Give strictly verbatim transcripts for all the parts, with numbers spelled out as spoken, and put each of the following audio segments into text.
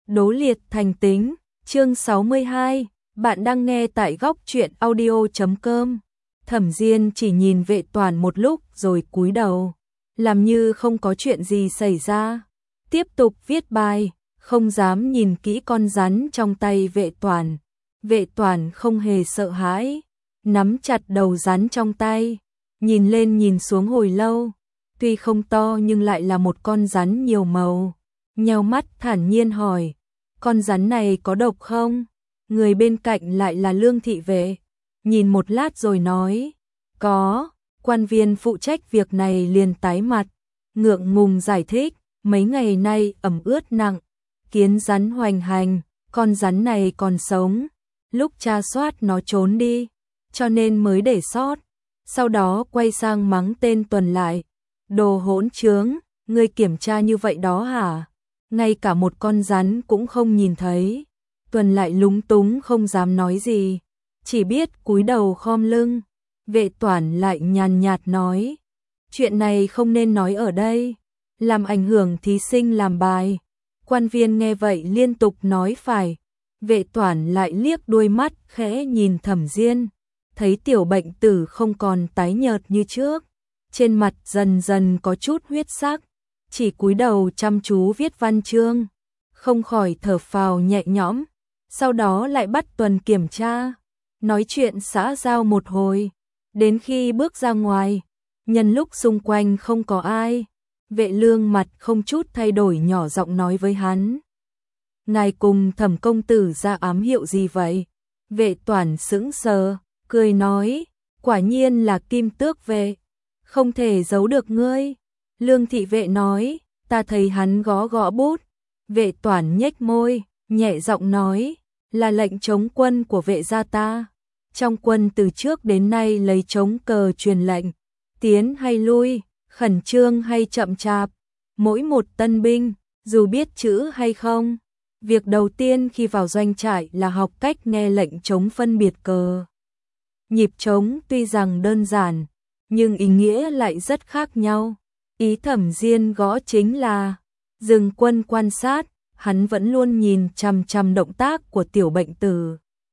Đố liệt thành tính, chương sáu mươi hai, bạn đang nghe tại góc truyện audio chấm com. Thẩm Diên chỉ nhìn Vệ Toàn một lúc rồi cúi đầu, làm như không có chuyện gì xảy ra, tiếp tục viết bài, không dám nhìn kỹ con rắn trong tay Vệ Toàn. Vệ Toàn không hề sợ hãi, nắm chặt đầu rắn trong tay, nhìn lên nhìn xuống hồi lâu, tuy không to nhưng lại là một con rắn nhiều màu. Nheo mắt thản nhiên hỏi, con rắn này có độc không? Người bên cạnh lại là Lương Thị Vệ, nhìn một lát rồi nói, có. Quan viên phụ trách việc này liền tái mặt, ngượng ngùng giải thích, mấy ngày nay ẩm ướt nặng, kiến rắn hoành hành, con rắn này còn sống, lúc tra soát nó trốn đi, cho nên mới để sót. Sau đó quay sang mắng tên Tuần lại, đồ hỗn trướng, ngươi kiểm tra như vậy đó hả? Ngay cả một con rắn cũng không nhìn thấy. Tuần lại lúng túng không dám nói gì, chỉ biết cúi đầu khom lưng. Vệ Toản lại nhàn nhạt nói, chuyện này không nên nói ở đây, làm ảnh hưởng thí sinh làm bài. Quan viên nghe vậy liên tục nói phải. Vệ Toản lại liếc đuôi mắt khẽ nhìn Thẩm Diên, thấy tiểu bệnh tử không còn tái nhợt như trước, trên mặt dần dần có chút huyết sắc, chỉ cúi đầu chăm chú viết văn chương, không khỏi thở phào nhẹ nhõm. Sau đó lại bắt Tuần kiểm tra, nói chuyện xã giao một hồi, đến khi bước ra ngoài, nhân lúc xung quanh không có ai, Vệ Lương mặt không chút thay đổi nhỏ giọng nói với hắn, ngài cùng Thẩm công tử ra ám hiệu gì vậy? Vệ Toản sững sờ, cười nói, quả nhiên là Kim Tước Vệ, không thể giấu được ngươi. Lương Thị Vệ nói, ta thấy hắn gõ gõ bút. Vệ Toản nhếch môi, nhẹ giọng nói, là lệnh chống quân của vệ gia ta. Trong quân từ trước đến nay lấy chống cờ truyền lệnh, tiến hay lui, khẩn trương hay chậm chạp, mỗi một tân binh, dù biết chữ hay không, việc đầu tiên khi vào doanh trại là học cách nghe lệnh chống phân biệt cờ. Nhịp trống tuy rằng đơn giản, nhưng ý nghĩa lại rất khác nhau. Ý Thẩm Diên gõ chính là dừng quân quan sát, hắn vẫn luôn nhìn chằm chằm động tác của tiểu bệnh tử.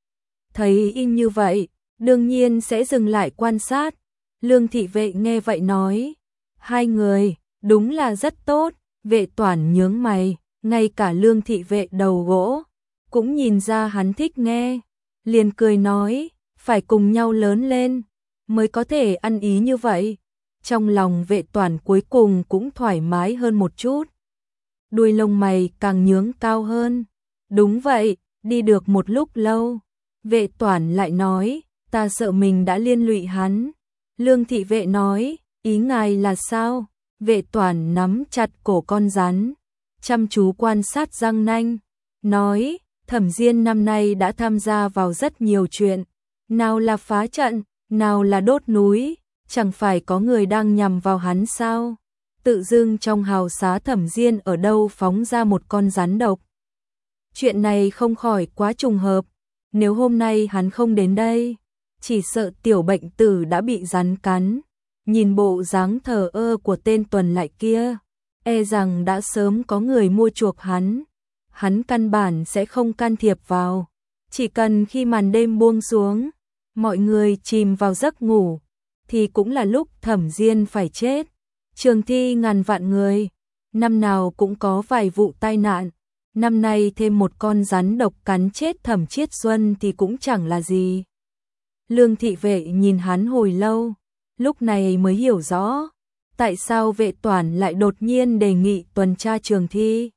Thấy y như vậy, đương nhiên sẽ dừng lại quan sát. Lương Thị Vệ nghe vậy nói, hai người, đúng là rất tốt. Vệ Toản nhướng mày, ngay cả Lương Thị Vệ đầu gỗ cũng nhìn ra hắn thích nghe, liền cười nói, phải cùng nhau lớn lên mới có thể ăn ý như vậy. Trong lòng Vệ Toản cuối cùng cũng thoải mái hơn một chút. Đuôi lông mày càng nhướng cao hơn. Đúng vậy, đi được một lúc lâu, Vệ Toản lại nói, ta sợ mình đã liên lụy hắn. Lương Thị Vệ nói, ý ngài là sao? Vệ Toản nắm chặt cổ con rắn, chăm chú quan sát răng nanh, nói, Thẩm Diên năm nay đã tham gia vào rất nhiều chuyện, nào là phá trận, nào là đốt núi, chẳng phải có người đang nhằm vào hắn sao? Tự dưng trong hào xá Thẩm Diên ở đâu phóng ra một con rắn độc. Chuyện này không khỏi quá trùng hợp, nếu hôm nay hắn không đến đây, chỉ sợ tiểu bệnh tử đã bị rắn cắn. Nhìn bộ dáng thờ ơ của tên Tuần lại kia, e rằng đã sớm có người mua chuộc hắn. Hắn căn bản sẽ không can thiệp vào, chỉ cần khi màn đêm buông xuống, mọi người chìm vào giấc ngủ, thì cũng là lúc Thẩm Diên phải chết. Trường thi ngàn vạn người, năm nào cũng có vài vụ tai nạn, năm nay thêm một con rắn độc cắn chết Thẩm Chiết Xuân thì cũng chẳng là gì. Lương Thị Vệ nhìn hắn hồi lâu, lúc này mới hiểu rõ, tại sao Vệ Toản lại đột nhiên đề nghị tuần tra trường thi.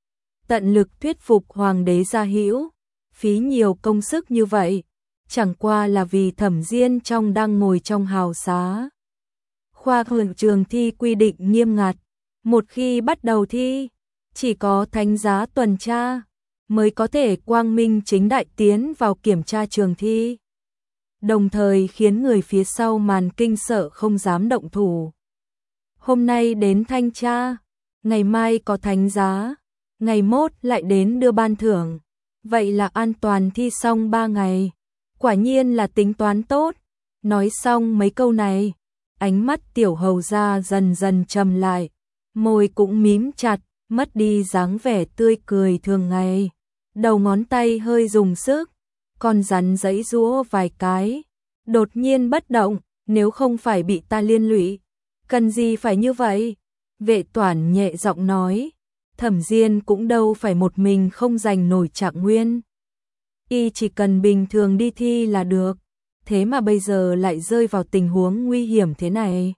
Tận lực thuyết phục hoàng đế gia hữu, phí nhiều công sức như vậy, chẳng qua là vì Thẩm Diên trong đang ngồi trong hào xá. Khoa hưởng trường thi quy định nghiêm ngặt, một khi bắt đầu thi, chỉ có thánh giá tuần tra mới có thể quang minh chính đại tiến vào kiểm tra trường thi, đồng thời khiến người phía sau màn kinh sợ không dám động thủ. Hôm nay đến thanh tra, ngày mai có thánh giá, ngày mốt lại đến đưa ban thưởng, vậy là an toàn thi xong ba ngày. Quả nhiên là tính toán tốt. Nói xong mấy câu này, ánh mắt tiểu hầu gia dần dần trầm lại, môi cũng mím chặt, mất đi dáng vẻ tươi cười thường ngày. đầu ngón tay hơi dùng sức, con rắn giãy giũa vài cái, đột nhiên bất động, nếu không phải bị ta liên lụy, cần gì phải như vậy? Vệ Toản nhẹ giọng nói, Thẩm Diên cũng đâu phải một mình không giành nổi Trạng Nguyên. Y chỉ cần bình thường đi thi là được, thế mà bây giờ lại rơi vào tình huống nguy hiểm thế này.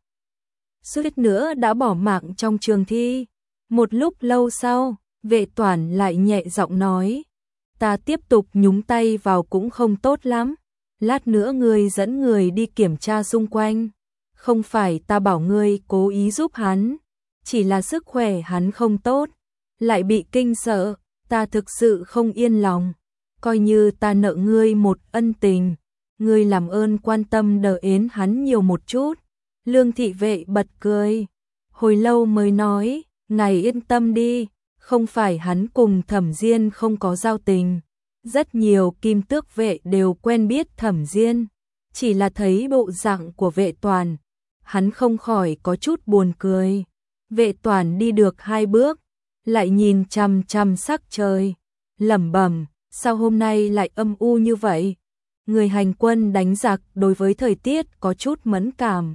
Suýt nữa đã bỏ mạng trong trường thi. Một lúc lâu sau, Vệ Toản lại nhẹ giọng nói, ta tiếp tục nhúng tay vào cũng không tốt lắm. Lát nữa ngươi dẫn người đi kiểm tra xung quanh. Không phải ta bảo ngươi cố ý giúp hắn, chỉ là sức khỏe hắn không tốt, lại bị kinh sợ, ta thực sự không yên lòng. Coi như ta nợ ngươi một ân tình, ngươi làm ơn quan tâm đỡ ến hắn nhiều một chút. Lương thị vệ bật cười, hồi lâu mới nói, ngài yên tâm đi, không phải hắn cùng Thẩm Diên không có giao tình. Rất nhiều kim tước vệ đều quen biết Thẩm Diên, chỉ là thấy bộ dạng của Vệ Toản, hắn không khỏi có chút buồn cười. Vệ Toản đi được hai bước, lại nhìn chằm chằm sắc trời, lẩm bẩm, sao hôm nay lại âm u như vậy? Người hành quân đánh giặc đối với thời tiết có chút mẫn cảm.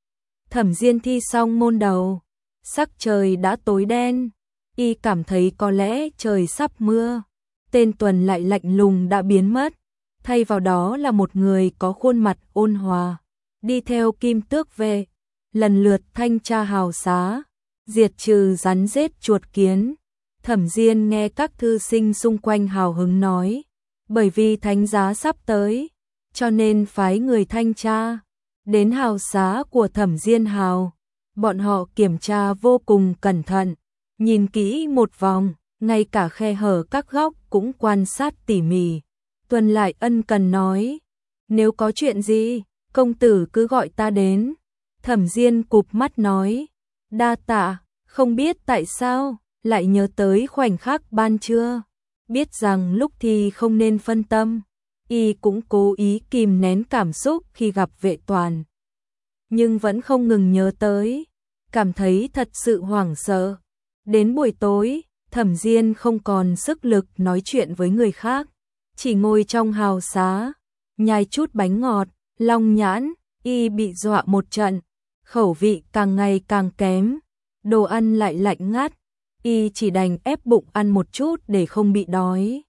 Thẩm Diên thi xong môn đầu, sắc trời đã tối đen, y cảm thấy có lẽ trời sắp mưa. Tên Tuần lại lạnh lùng đã biến mất, thay vào đó là một người có khuôn mặt ôn hòa, đi theo kim tước vệ, lần lượt thanh tra hào xá, diệt trừ rắn rết chuột kiến. Thẩm Diên nghe các thư sinh xung quanh hào hứng nói, bởi vì thánh giá sắp tới, cho nên phái người thanh tra đến hào xá của Thẩm Diên hào. Bọn họ kiểm tra vô cùng cẩn thận, nhìn kỹ một vòng, ngay cả khe hở các góc cũng quan sát tỉ mỉ. Tuần lại ân cần nói, nếu có chuyện gì, công tử cứ gọi ta đến. Thẩm Diên cụp mắt nói, đa tạ, không biết tại sao, lại nhớ tới khoảnh khắc ban trưa. Biết rằng lúc thì không nên phân tâm, y cũng cố ý kìm nén cảm xúc khi gặp Vệ Toản. Nhưng vẫn không ngừng nhớ tới, cảm thấy thật sự hoảng sợ. Đến buổi tối, Thẩm Diên không còn sức lực nói chuyện với người khác, chỉ ngồi trong hào xá, nhai chút bánh ngọt, long nhãn, y bị dọa một trận, khẩu vị càng ngày càng kém, đồ ăn lại lạnh ngắt, y chỉ đành ép bụng ăn một chút để không bị đói.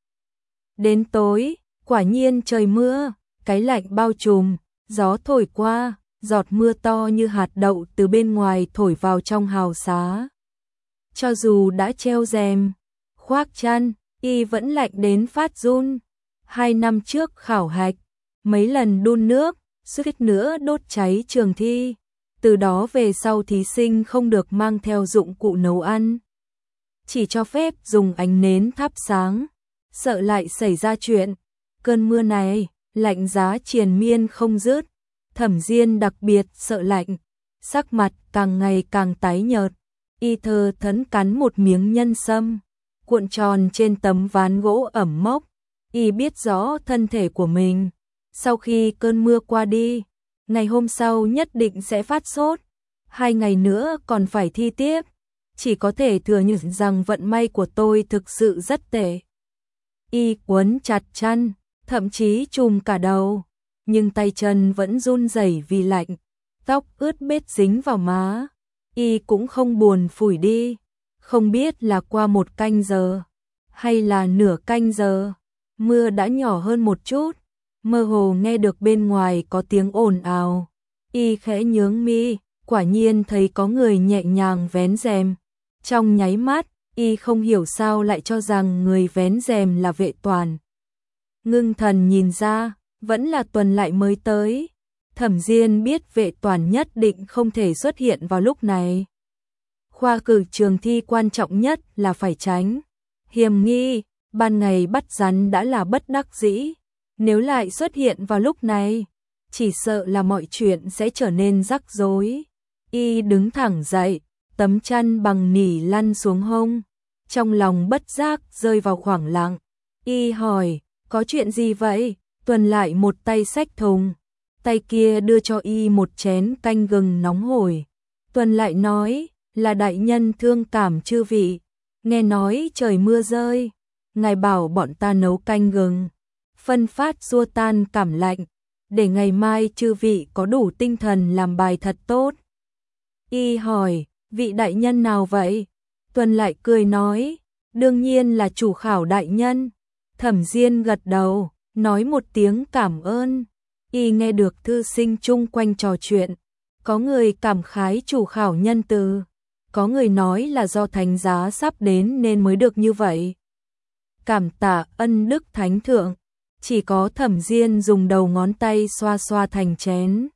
Đến tối, quả nhiên trời mưa, cái lạnh bao trùm, gió thổi qua, giọt mưa to như hạt đậu từ bên ngoài thổi vào trong hào xá. Cho dù đã treo rèm, khoác chăn, y vẫn lạnh đến phát run. Hai năm trước khảo hạch, mấy lần đun nước, suýt nữa đốt cháy trường thi. Từ đó về sau thí sinh không được mang theo dụng cụ nấu ăn, chỉ cho phép dùng ánh nến thắp sáng, sợ lại xảy ra chuyện. Cơn mưa này, lạnh giá triền miên không dứt. Thẩm Diên đặc biệt sợ lạnh, sắc mặt càng ngày càng tái nhợt. Y thơ thẫn cắn một miếng nhân sâm, cuộn tròn trên tấm ván gỗ ẩm mốc. Y biết rõ thân thể của mình, sau khi cơn mưa qua đi, ngày hôm sau nhất định sẽ phát sốt. Hai ngày nữa còn phải thi tiếp, chỉ có thể thừa nhận rằng vận may của tôi thực sự rất tệ. Y quấn chặt chăn, thậm chí trùm cả đầu, nhưng tay chân vẫn run rẩy vì lạnh, tóc ướt bết dính vào má. Y cũng không buồn phủi đi, không biết là qua một canh giờ, hay là nửa canh giờ, mưa đã nhỏ hơn một chút, mơ hồ nghe được bên ngoài có tiếng ồn ào. Y khẽ nhướng mi, quả nhiên thấy có người nhẹ nhàng vén rèm. Trong nháy mắt, y không hiểu sao lại cho rằng người vén rèm là Vệ Toản. Ngưng thần nhìn ra, vẫn là Tuần lại mới tới. Thẩm Diên biết Vệ Toản nhất định không thể xuất hiện vào lúc này. Khoa cử trường thi quan trọng nhất là phải tránh hiểm nghi, ban ngày bắt rắn đã là bất đắc dĩ, nếu lại xuất hiện vào lúc này, chỉ sợ là mọi chuyện sẽ trở nên rắc rối. Y đứng thẳng dậy, tấm chăn bằng nỉ lăn xuống hông, trong lòng bất giác rơi vào khoảng lặng. Y hỏi, có chuyện gì vậy? Tuần lại một tay xách thùng, tay kia đưa cho y một chén canh gừng nóng hổi. Tuần lại nói, là đại nhân thương cảm chư vị, nghe nói trời mưa rơi, ngài bảo bọn ta nấu canh gừng, phân phát xua tan cảm lạnh, để ngày mai chư vị có đủ tinh thần làm bài thật tốt. Y hỏi, vị đại nhân nào vậy? Tuần lại cười nói, đương nhiên là chủ khảo đại nhân. Thẩm Diên gật đầu, nói một tiếng cảm ơn. Y nghe được thư sinh chung quanh trò chuyện, có người cảm khái chủ khảo nhân từ, có người nói là do thánh giá sắp đến nên mới được như vậy. Cảm tạ ân đức thánh thượng, chỉ có Thẩm Diên dùng đầu ngón tay xoa xoa thành chén.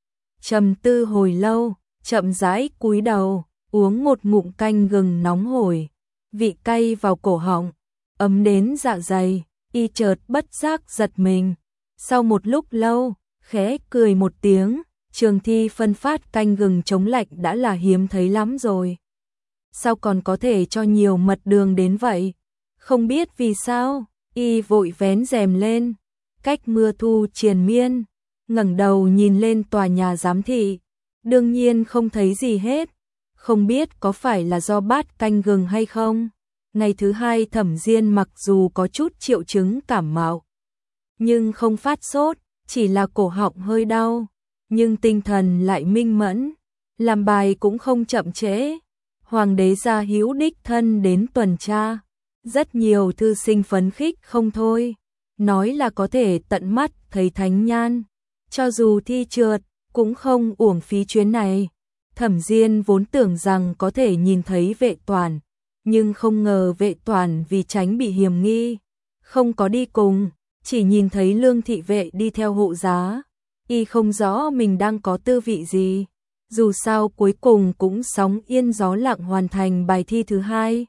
Trầm tư hồi lâu, chậm rãi cúi đầu, uống một ngụm canh gừng nóng hổi, vị cay vào cổ họng, ấm đến dạ dày, y chợt bất giác giật mình. Sau một lúc lâu, khẽ cười một tiếng, trường thi phân phát canh gừng chống lạnh đã là hiếm thấy lắm rồi. Sao còn có thể cho nhiều mật đường đến vậy? Không biết vì sao, y vội vén rèm lên, cách mưa thu triền miên, ngẩng đầu nhìn lên tòa nhà giám thị, đương nhiên không thấy gì hết, không biết có phải là do bát canh gừng hay không. Ngày thứ hai Thẩm Diên mặc dù có chút triệu chứng cảm mạo, nhưng không phát sốt, chỉ là cổ họng hơi đau, nhưng tinh thần lại minh mẫn, làm bài cũng không chậm trễ. Hoàng đế gia hữu đích thân đến tuần tra, rất nhiều thư sinh phấn khích không thôi, nói là có thể tận mắt thấy thánh nhan, cho dù thi trượt cũng không uổng phí chuyến này. Thẩm Diên vốn tưởng rằng có thể nhìn thấy Vệ Toàn, nhưng không ngờ Vệ Toàn vì tránh bị hiềm nghi, không có đi cùng, chỉ nhìn thấy Lương thị vệ đi theo hộ giá. Y không rõ mình đang có tư vị gì, dù sao cuối cùng cũng sóng yên gió lặng hoàn thành bài thi thứ hai.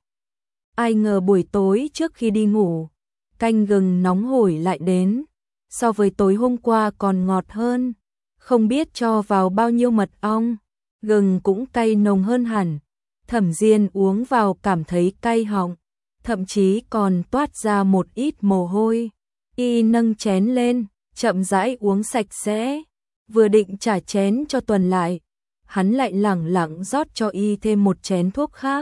Ai ngờ buổi tối trước khi đi ngủ, canh gừng nóng hổi lại đến, so với tối hôm qua còn ngọt hơn, không biết cho vào bao nhiêu mật ong, gừng cũng cay nồng hơn hẳn. Thẩm Diên uống vào cảm thấy cay họng, thậm chí còn toát ra một ít mồ hôi. Y nâng chén lên, chậm rãi uống sạch sẽ, vừa định trả chén cho Tuần lại, hắn lại lẳng lặng rót cho y thêm một chén thuốc khác.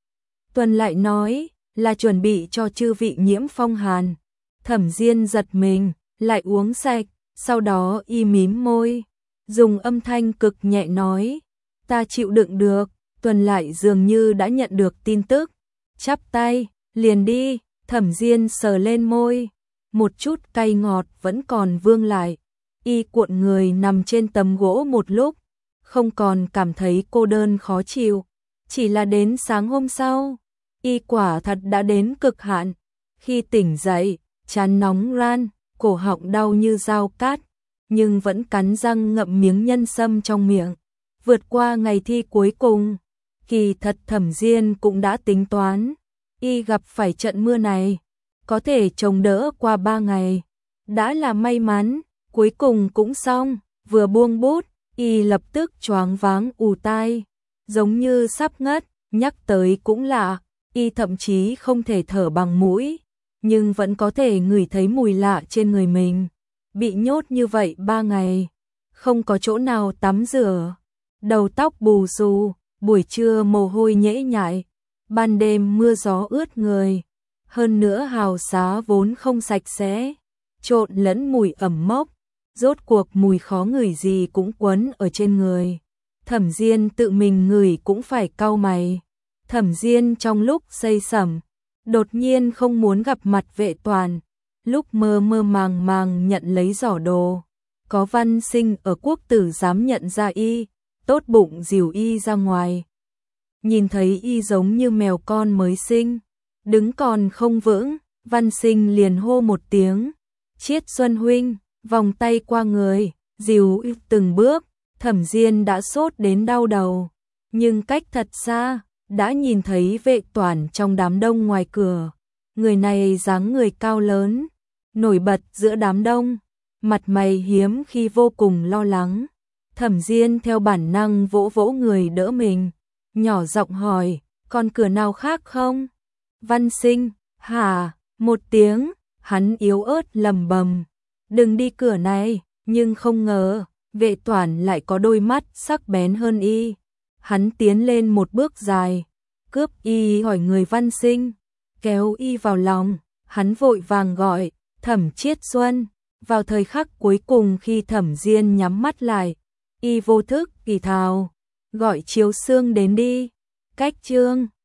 Tuần lại nói, là chuẩn bị cho chư vị nhiễm phong hàn. Thẩm Diên giật mình, lại uống sạch, sau đó y mím môi, dùng âm thanh cực nhẹ nói, ta chịu đựng được. Tuần lại dường như đã nhận được tin tức, chắp tay, liền đi. Thẩm Diên sờ lên môi, một chút cay ngọt vẫn còn vương lại. Y cuộn người nằm trên tấm gỗ một lúc, không còn cảm thấy cô đơn khó chịu, chỉ là đến sáng hôm sau, y quả thật đã đến cực hạn. Khi tỉnh dậy, trán nóng ran, cổ họng đau như dao cát, nhưng vẫn cắn răng ngậm miếng nhân sâm trong miệng, vượt qua ngày thi cuối cùng. Kỳ thật Thẩm Diên cũng đã tính toán, y gặp phải trận mưa này, có thể chống đỡ qua ba ngày, đã là may mắn, cuối cùng cũng xong. Vừa buông bút, y lập tức choáng váng ù tai, giống như sắp ngất, nhắc tới cũng lạ, y thậm chí không thể thở bằng mũi, nhưng vẫn có thể ngửi thấy mùi lạ trên người mình. Bị nhốt như vậy ba ngày, không có chỗ nào tắm rửa, đầu tóc bù xù, buổi trưa mồ hôi nhễ nhại, ban đêm mưa gió ướt người, hơn nữa hào xá vốn không sạch sẽ, trộn lẫn mùi ẩm mốc, rốt cuộc mùi khó ngửi gì cũng quấn ở trên người. Thẩm Diên tự mình ngửi cũng phải cau mày. Thẩm Diên trong lúc say sẩm, đột nhiên không muốn gặp mặt Vệ Toàn, lúc mơ mơ màng màng nhận lấy giỏ đồ, có Văn Sinh ở Quốc Tử dám nhận ra y, tốt bụng dìu y ra ngoài. Nhìn thấy y giống như mèo con mới sinh, đứng còn không vững, Văn Sinh liền hô một tiếng, Chiết Xuân huynh, vòng tay qua người, dìu y từng bước. Thẩm Diên đã sốt đến đau đầu, nhưng cách thật xa, đã nhìn thấy Vệ Toàn trong đám đông ngoài cửa. Người này dáng người cao lớn, nổi bật giữa đám đông, mặt mày hiếm khi vô cùng lo lắng. Thẩm Diên theo bản năng vỗ vỗ người đỡ mình, nhỏ giọng hỏi, còn cửa nào khác không? Văn Sinh, hả? Một tiếng, hắn yếu ớt lầm bầm, đừng đi cửa này, nhưng không ngờ, Vệ Toàn lại có đôi mắt sắc bén hơn y. Hắn tiến lên một bước dài, cướp y hỏi người Văn Sinh, kéo y vào lòng, hắn vội vàng gọi, Thẩm Chiết Xuân. Vào thời khắc cuối cùng khi Thẩm Diên nhắm mắt lại, y vô thức kỳ thào, gọi Chiếu Xương đến đi. Cách chương